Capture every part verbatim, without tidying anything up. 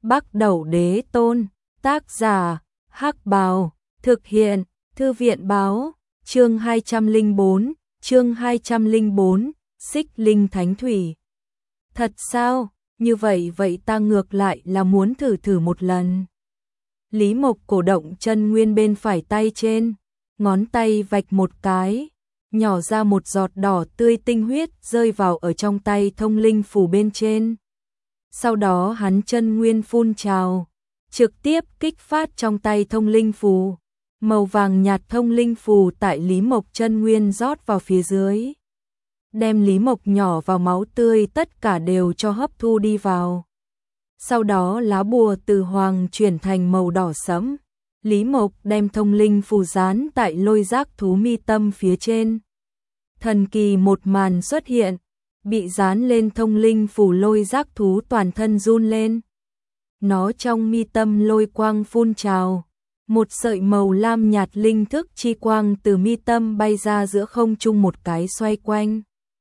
Bắc Đẩu Đế Tôn, tác giả, Hắc Bào, thực hiện, Thư viện báo, chương hai trăm lẻ bốn, chương hai trăm lẻ bốn, Xích Linh Thánh Thủy. Thật sao, như vậy vậy ta ngược lại là muốn thử thử một lần. Lý Mộc cổ động chân nguyên bên phải tay trên, ngón tay vạch một cái, nhỏ ra một giọt đỏ tươi tinh huyết rơi vào ở trong tay thông linh phù bên trên. Sau đó hắn chân nguyên phun trào, trực tiếp kích phát trong tay thông linh phù. Màu vàng nhạt thông linh phù tại Lý Mộc chân nguyên rót vào phía dưới. Đem Lý Mộc nhỏ vào máu tươi tất cả đều cho hấp thu đi vào. Sau đó lá bùa từ hoàng chuyển thành màu đỏ sẫm. Lý Mộc đem thông linh phù dán tại lôi giác thú mi tâm phía trên. Thần kỳ một màn xuất hiện, bị dán lên thông linh phù lôi giác thú toàn thân run lên. Nó trong mi tâm lôi quang phun trào, một sợi màu lam nhạt linh thức chi quang từ mi tâm bay ra giữa không trung một cái xoay quanh.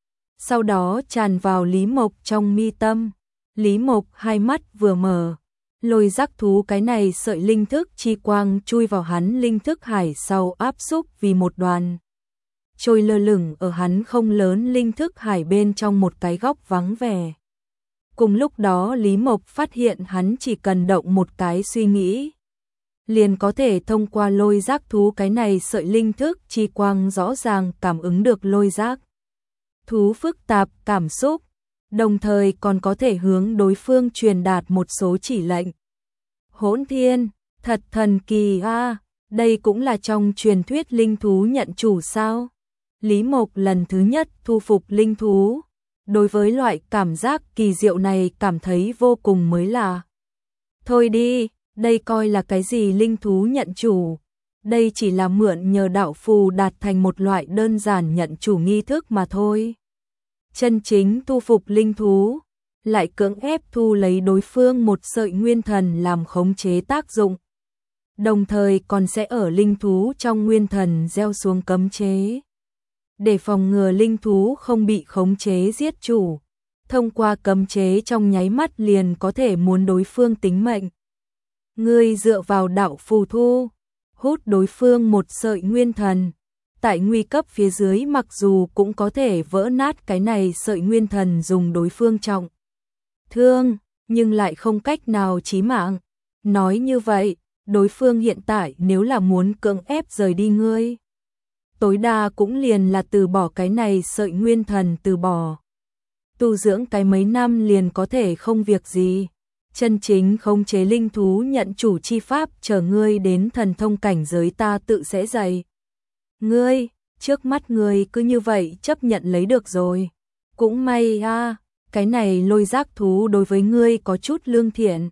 Sau đó tràn vào Lý Mộc trong mi tâm. Lý Mộc hai mắt vừa mở, lôi giác thú cái này sợi linh thức chi quang chui vào hắn linh thức hải sau áp xúc vì một đoàn. Trôi lơ lửng ở hắn không lớn linh thức hải bên trong một cái góc vắng vẻ. Cùng lúc đó Lý Mộc phát hiện hắn chỉ cần động một cái suy nghĩ, liền có thể thông qua lôi giác thú cái này sợi linh thức chi quang rõ ràng cảm ứng được lôi giác thú phức tạp cảm xúc, đồng thời còn có thể hướng đối phương truyền đạt một số chỉ lệnh. Hỗn Thiên, thật thần kỳ a, à, đây cũng là trong truyền thuyết linh thú nhận chủ sao? Lý Mộc lần thứ nhất thu phục linh thú, đối với loại cảm giác kỳ diệu này cảm thấy vô cùng mới lạ. Thôi đi, đây coi là cái gì linh thú nhận chủ, đây chỉ là mượn nhờ đạo phù đạt thành một loại đơn giản nhận chủ nghi thức mà thôi. Chân chính thu phục linh thú, lại cưỡng ép thu lấy đối phương một sợi nguyên thần làm khống chế tác dụng. Đồng thời còn sẽ ở linh thú trong nguyên thần gieo xuống cấm chế. Để phòng ngừa linh thú không bị khống chế giết chủ, thông qua cấm chế trong nháy mắt liền có thể muốn đối phương tính mệnh. Ngươi dựa vào đạo phù thu, hút đối phương một sợi nguyên thần, tại nguy cấp phía dưới mặc dù cũng có thể vỡ nát cái này sợi nguyên thần dùng đối phương trọng thương, nhưng lại không cách nào chí mạng. Nói như vậy, đối phương hiện tại nếu là muốn cưỡng ép rời đi ngươi, tối đa cũng liền là từ bỏ cái này sợi nguyên thần từ bỏ. Tu dưỡng cái mấy năm liền có thể không việc gì. Chân chính khống chế linh thú nhận chủ chi pháp chờ ngươi đến thần thông cảnh giới ta tự sẽ dạy. Ngươi, trước mắt ngươi cứ như vậy chấp nhận lấy được rồi. Cũng may a, à, cái này lôi giác thú đối với ngươi có chút lương thiện.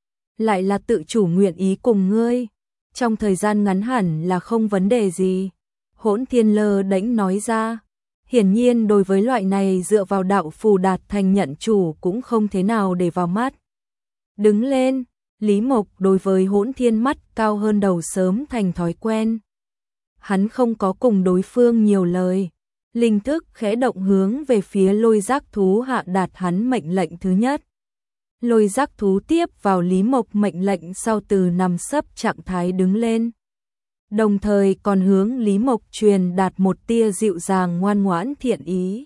Lại là tự chủ nguyện ý cùng ngươi. Trong thời gian ngắn hẳn là không vấn đề gì. Hỗn Thiên lơ đễnh nói ra. Hiển nhiên đối với loại này dựa vào đạo phù đạt thành nhận chủ cũng không thế nào để vào mắt. Đứng lên, Lý Mộc đối với Hỗn Thiên mắt cao hơn đầu sớm thành thói quen. Hắn không có cùng đối phương nhiều lời. Linh thức khẽ động hướng về phía lôi giác thú hạ đạt hắn mệnh lệnh thứ nhất. Lôi giác thú tiếp vào Lý Mộc mệnh lệnh sau từ nằm sấp trạng thái đứng lên. Đồng thời còn hướng Lý Mộc truyền đạt một tia dịu dàng ngoan ngoãn thiện ý.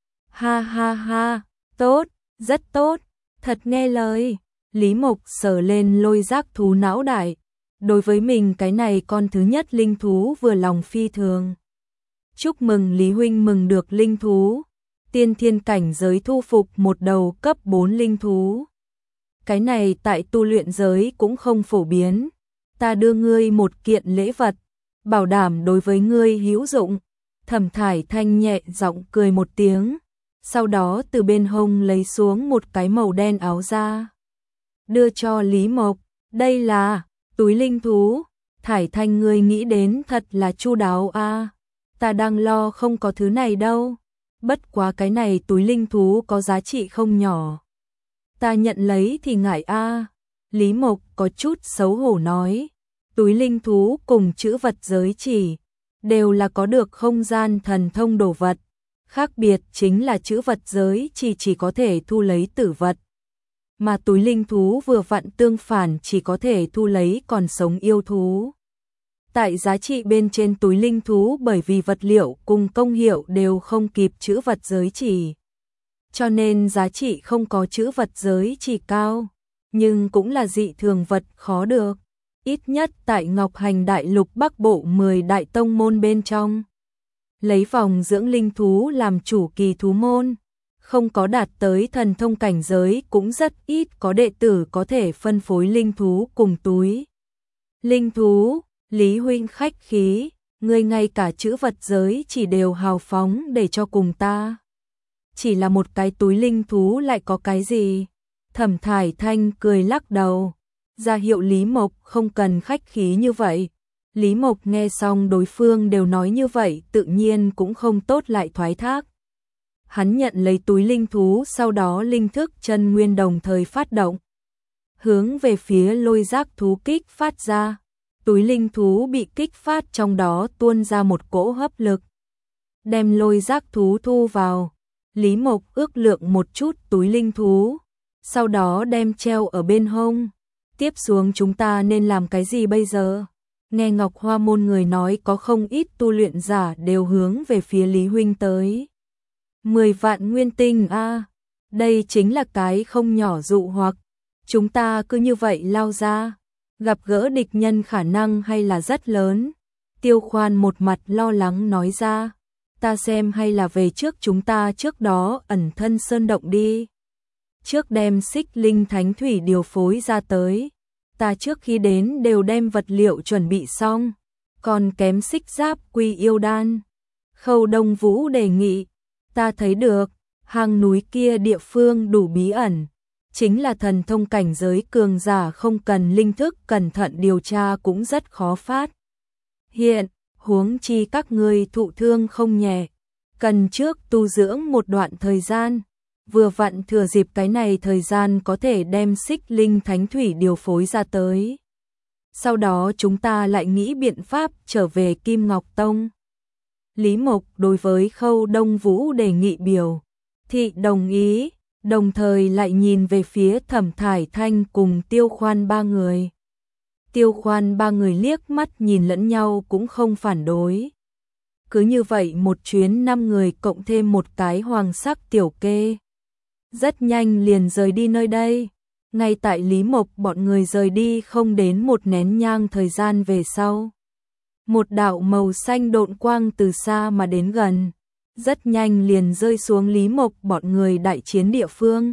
Ha ha ha, tốt, rất tốt, thật nghe lời. Lý Mộc sờ lên lôi giác thú não đại. Đối với mình cái này con thứ nhất linh thú vừa lòng phi thường. Chúc mừng Lý huynh mừng được linh thú. Tiên thiên cảnh giới thu phục một đầu cấp bốn linh thú. Cái này tại tu luyện giới cũng không phổ biến. Ta đưa ngươi một kiện lễ vật, bảo đảm đối với ngươi hữu dụng. Thẩm Thải Thanh nhẹ giọng cười một tiếng, sau đó từ bên hông lấy xuống một cái màu đen áo ra, đưa cho Lý Mộc. Đây là túi linh thú. Thải Thanh ngươi nghĩ đến thật là chu đáo a. À. Ta đang lo không có thứ này đâu. Bất quá cái này túi linh thú có giá trị không nhỏ. Ta nhận lấy thì ngại a. À. Lý Mộc có chút xấu hổ nói. Túi linh thú cùng chữ vật giới chỉ đều là có được không gian thần thông đồ vật. Khác biệt chính là chữ vật giới chỉ chỉ có thể thu lấy tử vật. mà túi linh thú vừa vặn tương phản chỉ có thể thu lấy còn sống yêu thú. Tại giá trị bên trên túi linh thú bởi vì vật liệu cùng công hiệu đều không kịp chữ vật giới chỉ. Cho nên giá trị không có chữ vật giới chỉ cao, nhưng cũng là dị thường vật khó được. Ít nhất tại Ngọc Hành Đại Lục Bắc Bộ mười đại tông môn bên trong. Lấy vòng dưỡng linh thú làm chủ kỳ thú môn, không có đạt tới thần thông cảnh giới cũng rất ít có đệ tử có thể phân phối linh thú cùng túi. Linh thú, Lý huynh khách khí, ngươi ngay cả chữ vật giới chỉ đều hào phóng để cho cùng ta. Chỉ là một cái túi linh thú lại có cái gì? Thẩm Thải Thanh cười lắc đầu, ra hiệu Lý Mộc không cần khách khí như vậy. Lý Mộc nghe xong đối phương đều nói như vậy tự nhiên cũng không tốt lại thoái thác. Hắn nhận lấy túi linh thú sau đó linh thức chân nguyên đồng thời phát động. Hướng về phía lôi giác thú kích phát ra. Túi linh thú bị kích phát trong đó tuôn ra một cỗ hấp lực. Đem lôi giác thú thu vào. Lý Mộc ước lượng một chút túi linh thú. Sau đó đem treo ở bên hông. Tiếp xuống chúng ta nên làm cái gì bây giờ? Nghe Ngọc Hoa môn người nói có không ít tu luyện giả đều hướng về phía Lý huynh tới. Mười vạn nguyên tinh a, à, đây chính là cái không nhỏ dụ hoặc. Chúng ta cứ như vậy lao ra, gặp gỡ địch nhân khả năng hay là rất lớn. Tiêu Khoan một mặt lo lắng nói ra, ta xem hay là về trước chúng ta trước đó ẩn thân sơn động đi. Trước đem xích linh thánh thủy điều phối ra tới. Ta trước khi đến đều đem vật liệu chuẩn bị xong, còn kém xích giáp quy yêu đan. Khâu Đông Vũ đề nghị, ta thấy được, hang núi kia địa phương đủ bí ẩn, chính là thần thông cảnh giới cường giả không cần linh thức cẩn thận điều tra cũng rất khó phát. Hiện, huống chi các ngươi thụ thương không nhẹ, cần trước tu dưỡng một đoạn thời gian. Vừa vặn thừa dịp cái này thời gian có thể đem xích linh thánh thủy điều phối ra tới. Sau đó chúng ta lại nghĩ biện pháp trở về Kim Ngọc Tông. Lý Mộc đối với Khâu Đông Vũ đề nghị biểu thị đồng ý, đồng thời lại nhìn về phía Thẩm Thải Thanh cùng Tiêu Khoan ba người. Tiêu Khoan ba người liếc mắt nhìn lẫn nhau cũng không phản đối. Cứ như vậy một chuyến năm người cộng thêm một cái hoàng sắc tiểu kê. Rất nhanh liền rời đi nơi đây. Ngay tại Lý Mộc bọn người rời đi không đến một nén nhang thời gian về sau. Một đạo màu xanh độn quang từ xa mà đến gần. Rất nhanh liền rơi xuống Lý Mộc bọn người đại chiến địa phương.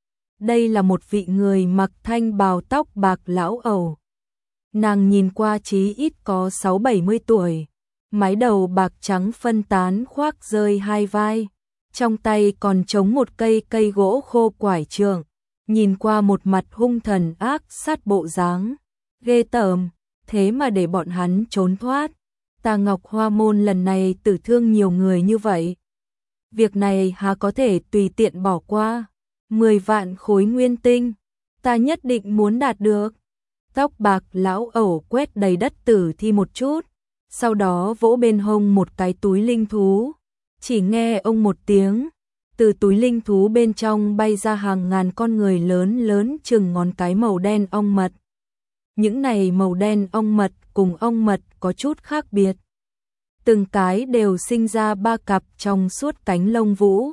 Đây là một vị người mặc thanh bào tóc bạc lão ẩu. Nàng nhìn qua chí ít có sáu bảy mươi tuổi. Mái đầu bạc trắng phân tán khoác rơi hai vai. Trong tay còn chống một cây cây gỗ khô quải trượng, nhìn qua một mặt hung thần ác sát bộ dáng, ghê tởm, thế mà để bọn hắn trốn thoát. Ta Ngọc Hoa môn lần này tử thương nhiều người như vậy. Việc này há có thể tùy tiện bỏ qua. Mười vạn khối nguyên tinh, ta nhất định muốn đạt được. Tóc bạc lão ẩu quét đầy đất tử thi một chút, sau đó vỗ bên hông một cái túi linh thú. Chỉ nghe ông một tiếng, từ túi linh thú bên trong bay ra hàng ngàn con người lớn lớn chừng ngón cái màu đen ong mật. Những này màu đen ong mật cùng ong mật có chút khác biệt. Từng cái đều sinh ra ba cặp trong suốt cánh lông vũ.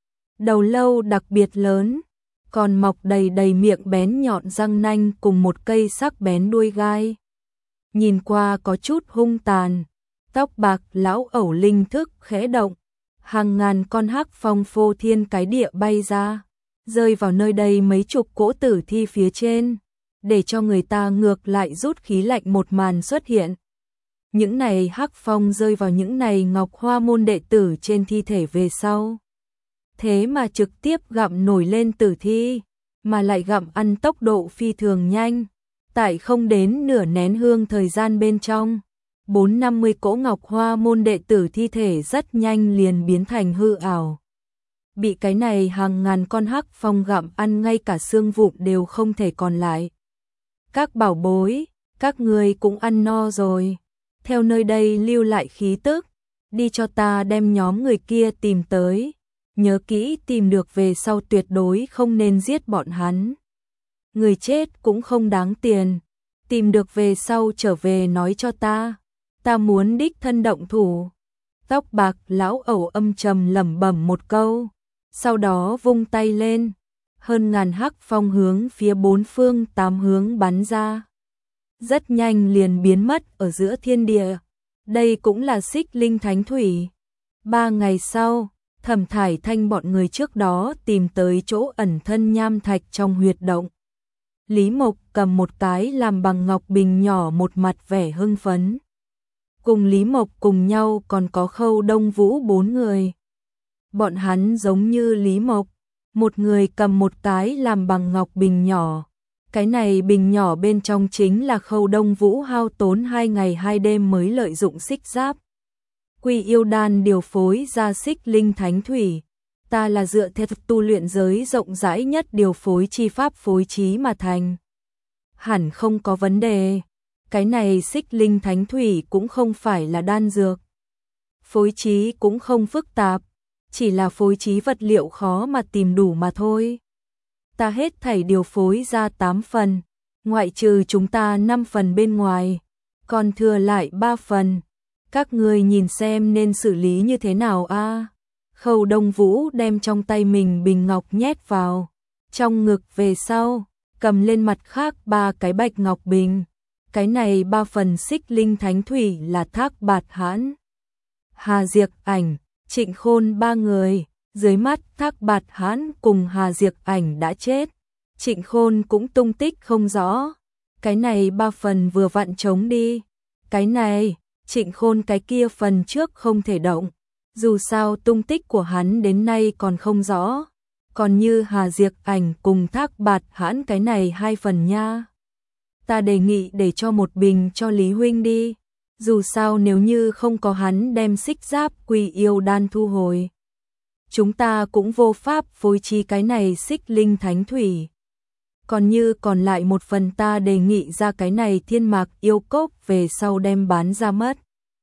Đầu lâu đặc biệt lớn, còn mọc đầy đầy miệng bén nhọn răng nanh cùng một cây sắc bén đuôi gai. Nhìn qua có chút hung tàn, tóc bạc lão ẩu linh thức khẽ động. Hàng ngàn con hắc phong phô thiên cái địa bay ra, rơi vào nơi đây mấy chục cỗ tử thi phía trên, để cho người ta ngược lại rút khí lạnh một màn xuất hiện. Những này hắc phong rơi vào những này Ngọc Hoa môn đệ tử trên thi thể về sau. Thế mà trực tiếp gặm nổi lên tử thi, mà lại gặm ăn tốc độ phi thường nhanh, tại không đến nửa nén hương thời gian bên trong. Bốn năm mươi cỗ Ngọc Hoa môn đệ tử thi thể rất nhanh liền biến thành hư ảo. Bị cái này hàng ngàn con hắc phong gặm ăn ngay cả xương vụn đều không thể còn lại. Các bảo bối, các người cũng ăn no rồi. Theo nơi đây lưu lại khí tức, đi cho ta đem nhóm người kia tìm tới. Nhớ kỹ tìm được về sau tuyệt đối không nên giết bọn hắn. người chết cũng không đáng tiền, tìm được về sau trở về nói cho ta, ta muốn đích thân động thủ. Tóc bạc lão ẩu âm trầm lẩm bẩm một câu, sau đó vung tay lên, hơn ngàn hắc phong hướng phía bốn phương tám hướng bắn ra. Rất nhanh liền biến mất ở giữa thiên địa. Đây cũng là Xích Linh Thánh Thủy. Ba ngày sau, Thẩm Thải Thanh bọn người trước đó tìm tới chỗ ẩn thân nham thạch trong huyệt động. Lý Mộc cầm một cái làm bằng ngọc bình nhỏ, một mặt vẻ hưng phấn. Cùng Lý Mộc cùng nhau còn có Khâu Đông Vũ bốn người. Bọn hắn giống như Lý Mộc, một người cầm một cái làm bằng ngọc bình nhỏ. Cái này bình nhỏ bên trong chính là Khâu Đông Vũ hao tốn hai ngày hai đêm mới lợi dụng xích giáp Quy Yêu Đan điều phối ra Xích Linh Thánh Thủy. Ta là dựa theo tu luyện giới rộng rãi nhất điều phối chi pháp phối trí mà thành. Hẳn không có vấn đề. Cái này Xích Linh Thánh Thủy cũng không phải là đan dược. Phối trí cũng không phức tạp, chỉ là phối trí vật liệu khó mà tìm đủ mà thôi. Ta hết thảy điều phối ra tám phần, ngoại trừ chúng ta năm phần bên ngoài, còn thừa lại ba phần. Các người nhìn xem nên xử lý như thế nào a? À? Khâu Đông Vũ đem trong tay mình bình ngọc nhét vào trong ngực về sau, cầm lên mặt khác ba cái bạch ngọc bình. Cái này ba phần Xích Linh Thánh Thủy là Thác Bạt Hãn, Hà Diệp Ảnh, Trịnh Khôn ba người. Dưới mắt Thác Bạt Hãn cùng Hà Diệp Ảnh đã chết, Trịnh Khôn cũng tung tích không rõ. Cái này ba phần vừa vặn trống đi. Cái này, Trịnh Khôn cái kia phần trước không thể động. Dù sao tung tích của hắn đến nay còn không rõ. Còn như Hà Diệp Ảnh cùng Thác Bạt Hãn cái này hai phần nha. Ta đề nghị để cho một bình cho Lý huynh đi. Dù sao nếu như không có hắn đem xích giáp Quy Yêu Đan thu hồi, chúng ta cũng vô pháp phối trí cái này Xích Linh Thánh Thủy. Còn như còn lại một phần ta đề nghị ra cái này Thiên Mạc Yêu Cốc về sau đem bán ra mất.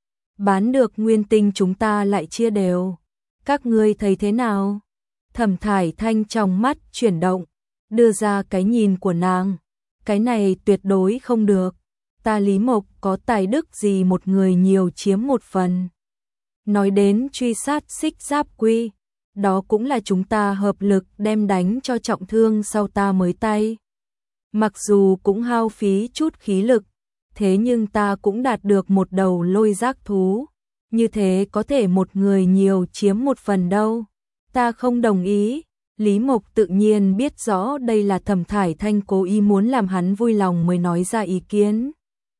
Bán được nguyên tinh chúng ta lại chia đều. Các ngươi thấy thế nào? Thẩm Thải Thanh trong mắt chuyển động, đưa ra cái nhìn của nàng. Cái này tuyệt đối không được. Ta Lý Mộc có tài đức gì một người nhiều chiếm một phần. Nói đến truy sát xích giáp quy, đó cũng là chúng ta hợp lực đem đánh cho trọng thương sau ta mới tay. Mặc dù cũng hao phí chút khí lực, thế nhưng ta cũng đạt được một đầu lôi giác thú. Như thế có thể một người nhiều chiếm một phần đâu. Ta không đồng ý. Lý Mộc tự nhiên biết rõ đây là Thẩm Thải Thanh cố ý muốn làm hắn vui lòng mới nói ra ý kiến.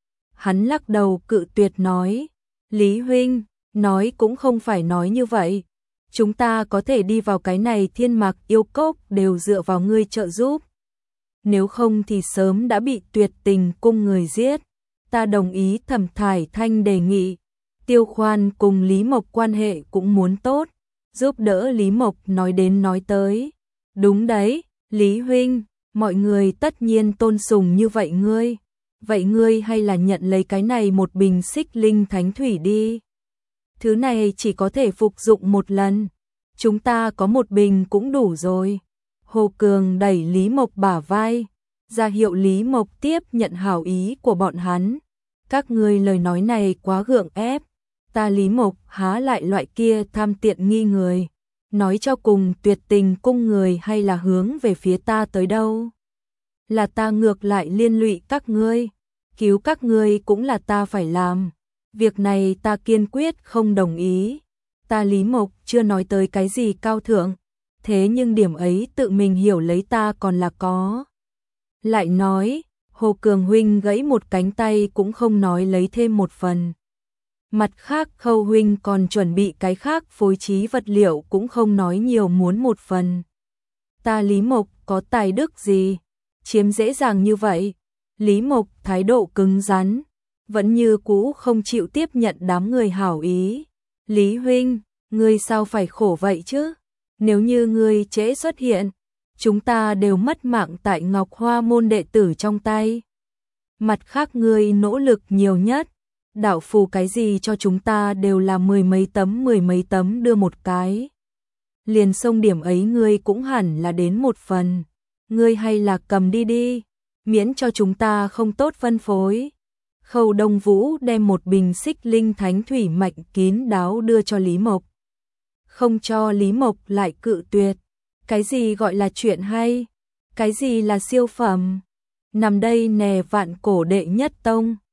Hắn lắc đầu cự tuyệt nói, Lý huynh, nói cũng không phải nói như vậy. Chúng ta có thể đi vào cái này Thiên Mạc Yêu Cốc đều dựa vào ngươi trợ giúp. Nếu không thì sớm đã bị Tuyệt Tình cung người giết. Ta đồng ý Thẩm Thải Thanh đề nghị. Tiêu Khoan cùng Lý Mộc quan hệ cũng muốn tốt, giúp đỡ Lý Mộc nói đến nói tới. Đúng đấy, Lý huynh, mọi người tất nhiên tôn sùng như vậy ngươi. Vậy ngươi hay là nhận lấy cái này một bình Xích Linh Thánh Thủy đi. Thứ này chỉ có thể phục dụng một lần. Chúng ta có một bình cũng đủ rồi. Hồ Cường đẩy Lý Mộc bả vai, ra hiệu Lý Mộc tiếp nhận hảo ý của bọn hắn. Các ngươi lời nói này quá gượng ép. Ta Lý Mộc há lại loại kia tham tiện nghi người. Nói cho cùng Tuyệt Tình cung người hay là hướng về phía ta tới đâu. Là ta ngược lại liên lụy các ngươi. Cứu các ngươi cũng là ta phải làm. Việc này ta kiên quyết không đồng ý. Ta Lý Mộc chưa nói tới cái gì cao thượng. Thế nhưng điểm ấy tự mình hiểu lấy ta còn là có. Lại nói, Hồ Cường huynh gãy một cánh tay cũng không nói lấy thêm một phần. Mặt khác Khâu huynh còn chuẩn bị cái khác phối trí vật liệu cũng không nói nhiều muốn một phần. Ta Lý Mộc có tài đức gì? Chiếm dễ dàng như vậy. Lý Mộc thái độ cứng rắn, vẫn như cũ không chịu tiếp nhận đám người hảo ý. Lý huynh, ngươi sao phải khổ vậy chứ? Nếu như ngươi trễ xuất hiện, chúng ta đều mất mạng tại Ngọc Hoa môn đệ tử trong tay. Mặt khác ngươi nỗ lực nhiều nhất, đạo phù cái gì cho chúng ta đều là mười mấy tấm mười mấy tấm đưa một cái. Liền sông điểm ấy ngươi cũng hẳn là đến một phần. ngươi hay là cầm đi đi, miễn cho chúng ta không tốt phân phối. Khâu Đông Vũ đem một bình xích linh thánh thủy mạch kín đáo đưa cho Lý Mộc. Không cho Lý Mộc lại cự tuyệt. Cái gì gọi là chuyện hay? Cái gì là siêu phẩm? Nằm đây nè vạn cổ đệ nhất tông.